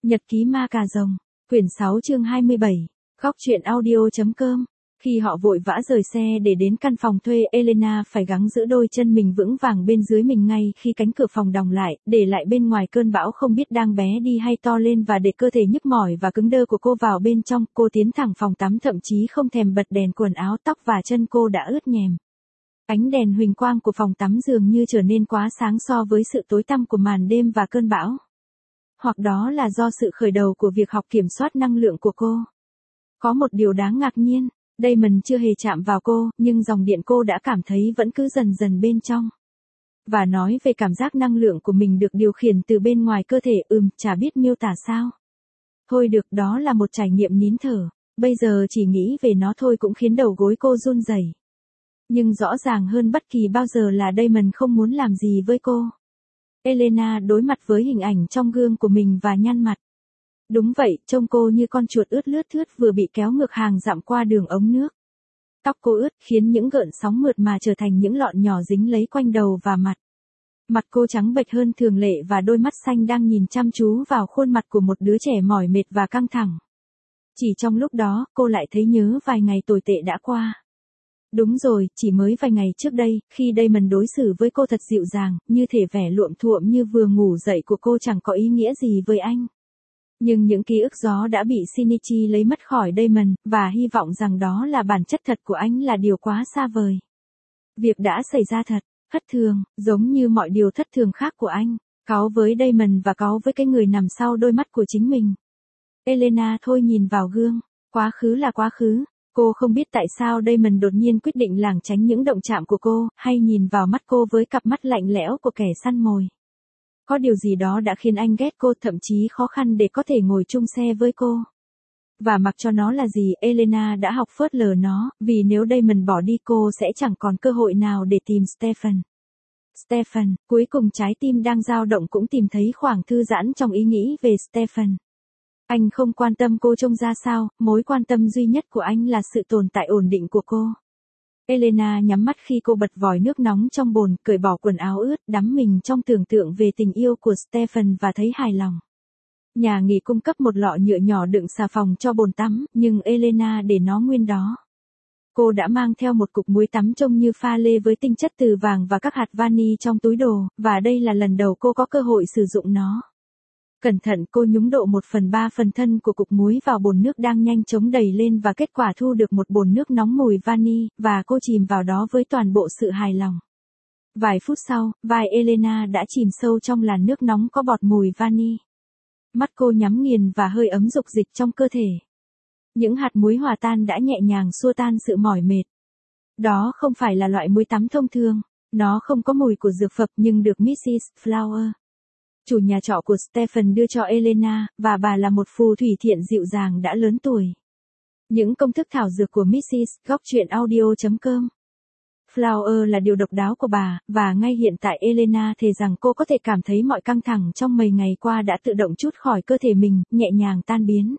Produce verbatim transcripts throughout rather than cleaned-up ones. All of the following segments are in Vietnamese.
Nhật ký ma cà rồng, quyển sáu chương hai mươi bảy, góc truyện audio.com. Khi họ vội vã rời xe để đến căn phòng thuê, Elena phải gắng giữ đôi chân mình vững vàng bên dưới mình ngay khi cánh cửa phòng đóng lại, để lại bên ngoài cơn bão không biết đang bé đi hay to lên và để cơ thể nhức mỏi và cứng đơ của cô vào bên trong. Cô tiến thẳng phòng tắm, thậm chí không thèm bật đèn, quần áo, tóc và chân cô đã ướt nhèm. Ánh đèn huỳnh quang của phòng tắm dường như trở nên quá sáng so với sự tối tăm của màn đêm và cơn bão. Hoặc đó là do sự khởi đầu của việc học kiểm soát năng lượng của cô. Có một điều đáng ngạc nhiên, Damon chưa hề chạm vào cô, nhưng dòng điện cô đã cảm thấy vẫn cứ dần dần bên trong. Và nói về cảm giác năng lượng của mình được điều khiển từ bên ngoài cơ thể, ừm, chả biết miêu tả sao. Thôi được, đó là một trải nghiệm nín thở, bây giờ chỉ nghĩ về nó thôi cũng khiến đầu gối cô run rẩy. Nhưng rõ ràng hơn bất kỳ bao giờ là Damon không muốn làm gì với cô. Elena đối mặt với hình ảnh trong gương của mình và nhăn mặt. Đúng vậy, trông cô như con chuột ướt lướt thướt vừa bị kéo ngược hàng dặm qua đường ống nước. Tóc cô ướt khiến những gợn sóng mượt mà trở thành những lọn nhỏ dính lấy quanh đầu và mặt. Mặt cô trắng bệch hơn thường lệ và đôi mắt xanh đang nhìn chăm chú vào khuôn mặt của một đứa trẻ mỏi mệt và căng thẳng. Chỉ trong lúc đó, cô lại thấy nhớ vài ngày tồi tệ đã qua. Đúng rồi, chỉ mới vài ngày trước đây, khi Damon đối xử với cô thật dịu dàng, như thể vẻ luộm thuộm như vừa ngủ dậy của cô chẳng có ý nghĩa gì với anh. Nhưng những ký ức đó đã bị Shinichi lấy mất khỏi Damon, và hy vọng rằng đó là bản chất thật của anh là điều quá xa vời. Việc đã xảy ra thật, thất thường, giống như mọi điều thất thường khác của anh, cáu với Damon và cáu với cái người nằm sau đôi mắt của chính mình. Elena thôi nhìn vào gương, quá khứ là quá khứ. Cô không biết tại sao Damon đột nhiên quyết định lảng tránh những động chạm của cô, hay nhìn vào mắt cô với cặp mắt lạnh lẽo của kẻ săn mồi. Có điều gì đó đã khiến anh ghét cô, thậm chí khó khăn để có thể ngồi chung xe với cô. Và mặc cho nó là gì, Elena đã học phớt lờ nó, vì nếu Damon bỏ đi cô sẽ chẳng còn cơ hội nào để tìm Stefan. Stefan, cuối cùng trái tim đang dao động cũng tìm thấy khoảng thư giãn trong ý nghĩ về Stefan. Anh không quan tâm cô trông ra sao, mối quan tâm duy nhất của anh là sự tồn tại ổn định của cô. Elena nhắm mắt khi cô bật vòi nước nóng trong bồn, cởi bỏ quần áo ướt, đắm mình trong tưởng tượng về tình yêu của Stefan và thấy hài lòng. Nhà nghỉ cung cấp một lọ nhựa nhỏ đựng xà phòng cho bồn tắm, nhưng Elena để nó nguyên đó. Cô đã mang theo một cục muối tắm trông như pha lê với tinh chất từ vàng và các hạt vani trong túi đồ, và đây là lần đầu cô có cơ hội sử dụng nó. Cẩn thận cô nhúng độ một phần ba phần thân của cục muối vào bồn nước đang nhanh chóng đầy lên và kết quả thu được một bồn nước nóng mùi vani, và cô chìm vào đó với toàn bộ sự hài lòng. Vài phút sau, vai Elena đã chìm sâu trong làn nước nóng có bọt mùi vani. Mắt cô nhắm nghiền và hơi ấm dục dịch trong cơ thể. Những hạt muối hòa tan đã nhẹ nhàng xua tan sự mỏi mệt. Đó không phải là loại muối tắm thông thường, nó không có mùi của dược phẩm nhưng được mít xít Flower, chủ nhà trọ của Stefan, đưa cho Elena, và bà là một phù thủy thiện dịu dàng đã lớn tuổi. Những công thức thảo dược của mít xít, góc truyện audio.com. Flower là điều độc đáo của bà, và ngay hiện tại Elena thề rằng cô có thể cảm thấy mọi căng thẳng trong mấy ngày qua đã tự động trút khỏi cơ thể mình, nhẹ nhàng tan biến.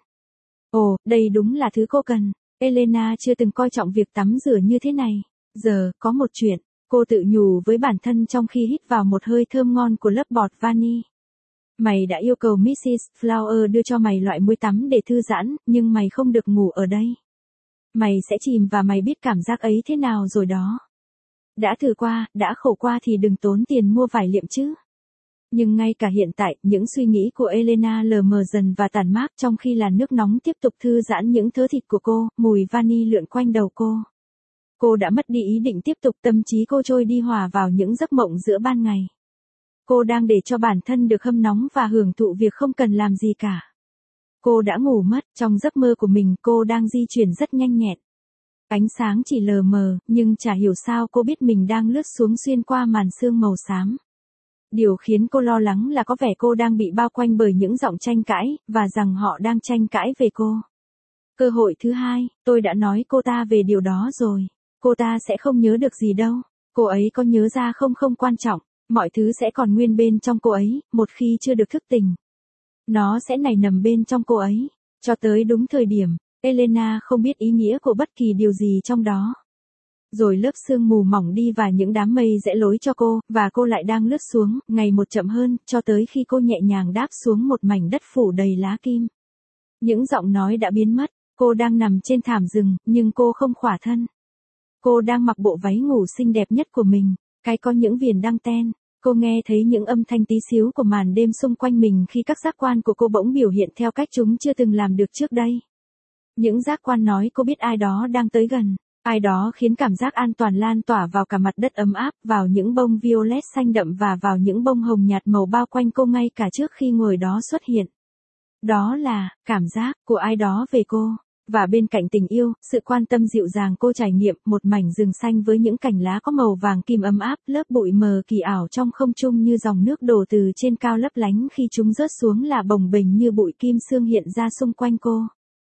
Ồ, đây đúng là thứ cô cần. Elena chưa từng coi trọng việc tắm rửa như thế này. Giờ, có một chuyện, cô tự nhủ với bản thân trong khi hít vào một hơi thơm ngon của lớp bọt vani. Mày đã yêu cầu mít xít Flower đưa cho mày loại muối tắm để thư giãn, nhưng mày không được ngủ ở đây. Mày sẽ chìm và mày biết cảm giác ấy thế nào rồi đó. Đã thử qua, đã khổ qua thì đừng tốn tiền mua vải liệm chứ. Nhưng ngay cả hiện tại, những suy nghĩ của Elena lờ mờ dần và tàn mát trong khi làn nước nóng tiếp tục thư giãn những thớ thịt của cô, mùi vani lượn quanh đầu cô. Cô đã mất đi ý định tiếp tục, tâm trí cô trôi đi hòa vào những giấc mộng giữa ban ngày. Cô đang để cho bản thân được hâm nóng và hưởng thụ việc không cần làm gì cả. Cô đã ngủ mất, trong giấc mơ của mình cô đang di chuyển rất nhanh nhẹn. Ánh sáng chỉ lờ mờ, nhưng chả hiểu sao cô biết mình đang lướt xuống xuyên qua màn sương màu xám. Điều khiến cô lo lắng là có vẻ cô đang bị bao quanh bởi những giọng tranh cãi, và rằng họ đang tranh cãi về cô. Cơ hội thứ hai, tôi đã nói cô ta về điều đó rồi. Cô ta sẽ không nhớ được gì đâu. Cô ấy có nhớ ra không không quan trọng. Mọi thứ sẽ còn nguyên bên trong cô ấy, một khi chưa được thức tỉnh. Nó sẽ nảy nằm bên trong cô ấy, cho tới đúng thời điểm. Elena không biết ý nghĩa của bất kỳ điều gì trong đó. Rồi lớp sương mù mỏng đi và những đám mây rẽ lối cho cô, và cô lại đang lướt xuống, ngày một chậm hơn, cho tới khi cô nhẹ nhàng đáp xuống một mảnh đất phủ đầy lá kim. Những giọng nói đã biến mất, cô đang nằm trên thảm rừng, nhưng cô không khỏa thân. Cô đang mặc bộ váy ngủ xinh đẹp nhất của mình, cái có những viền đăng ten. Cô nghe thấy những âm thanh tí xíu của màn đêm xung quanh mình khi các giác quan của cô bỗng biểu hiện theo cách chúng chưa từng làm được trước đây. Những giác quan nói cô biết ai đó đang tới gần, ai đó khiến cảm giác an toàn lan tỏa vào cả mặt đất ấm áp, vào những bông violet xanh đậm và vào những bông hồng nhạt màu bao quanh cô ngay cả trước khi người đó xuất hiện. Đó là cảm giác của ai đó về cô. Và bên cạnh tình yêu, sự quan tâm dịu dàng cô trải nghiệm một mảnh rừng xanh với những cành lá có màu vàng kim ấm áp, lớp bụi mờ kỳ ảo trong không trung như dòng nước đổ từ trên cao lấp lánh khi chúng rớt xuống là bồng bềnh như bụi kim sương hiện ra xung quanh cô.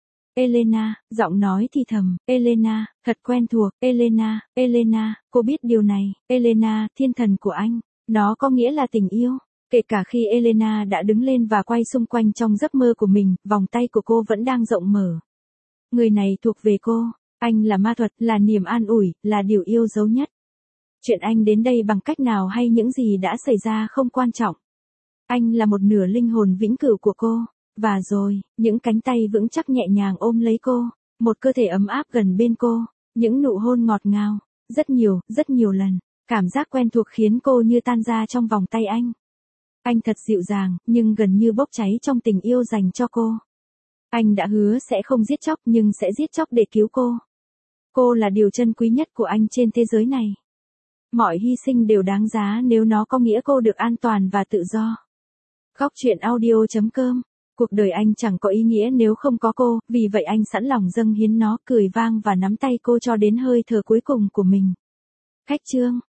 Elena, giọng nói thì thầm, Elena, thật quen thuộc, Elena, Elena, cô biết điều này, Elena, thiên thần của anh, nó có nghĩa là tình yêu. Kể cả khi Elena đã đứng lên và quay xung quanh trong giấc mơ của mình, vòng tay của cô vẫn đang rộng mở. Người này thuộc về cô, anh là ma thuật, là niềm an ủi, là điều yêu dấu nhất. Chuyện anh đến đây bằng cách nào hay những gì đã xảy ra không quan trọng. Anh là một nửa linh hồn vĩnh cửu của cô, và rồi, những cánh tay vững chắc nhẹ nhàng ôm lấy cô, một cơ thể ấm áp gần bên cô, những nụ hôn ngọt ngào, rất nhiều, rất nhiều lần, cảm giác quen thuộc khiến cô như tan ra trong vòng tay anh. Anh thật dịu dàng, nhưng gần như bốc cháy trong tình yêu dành cho cô. Anh đã hứa sẽ không giết chóc nhưng sẽ giết chóc để cứu cô. Cô là điều trân quý nhất của anh trên thế giới này. Mọi hy sinh đều đáng giá nếu nó có nghĩa cô được an toàn và tự do. Góc truyện audio chấm com. Cuộc đời anh chẳng có ý nghĩa nếu không có cô, vì vậy anh sẵn lòng dâng hiến nó, cười vang và nắm tay cô cho đến hơi thở cuối cùng của mình. Khách chương.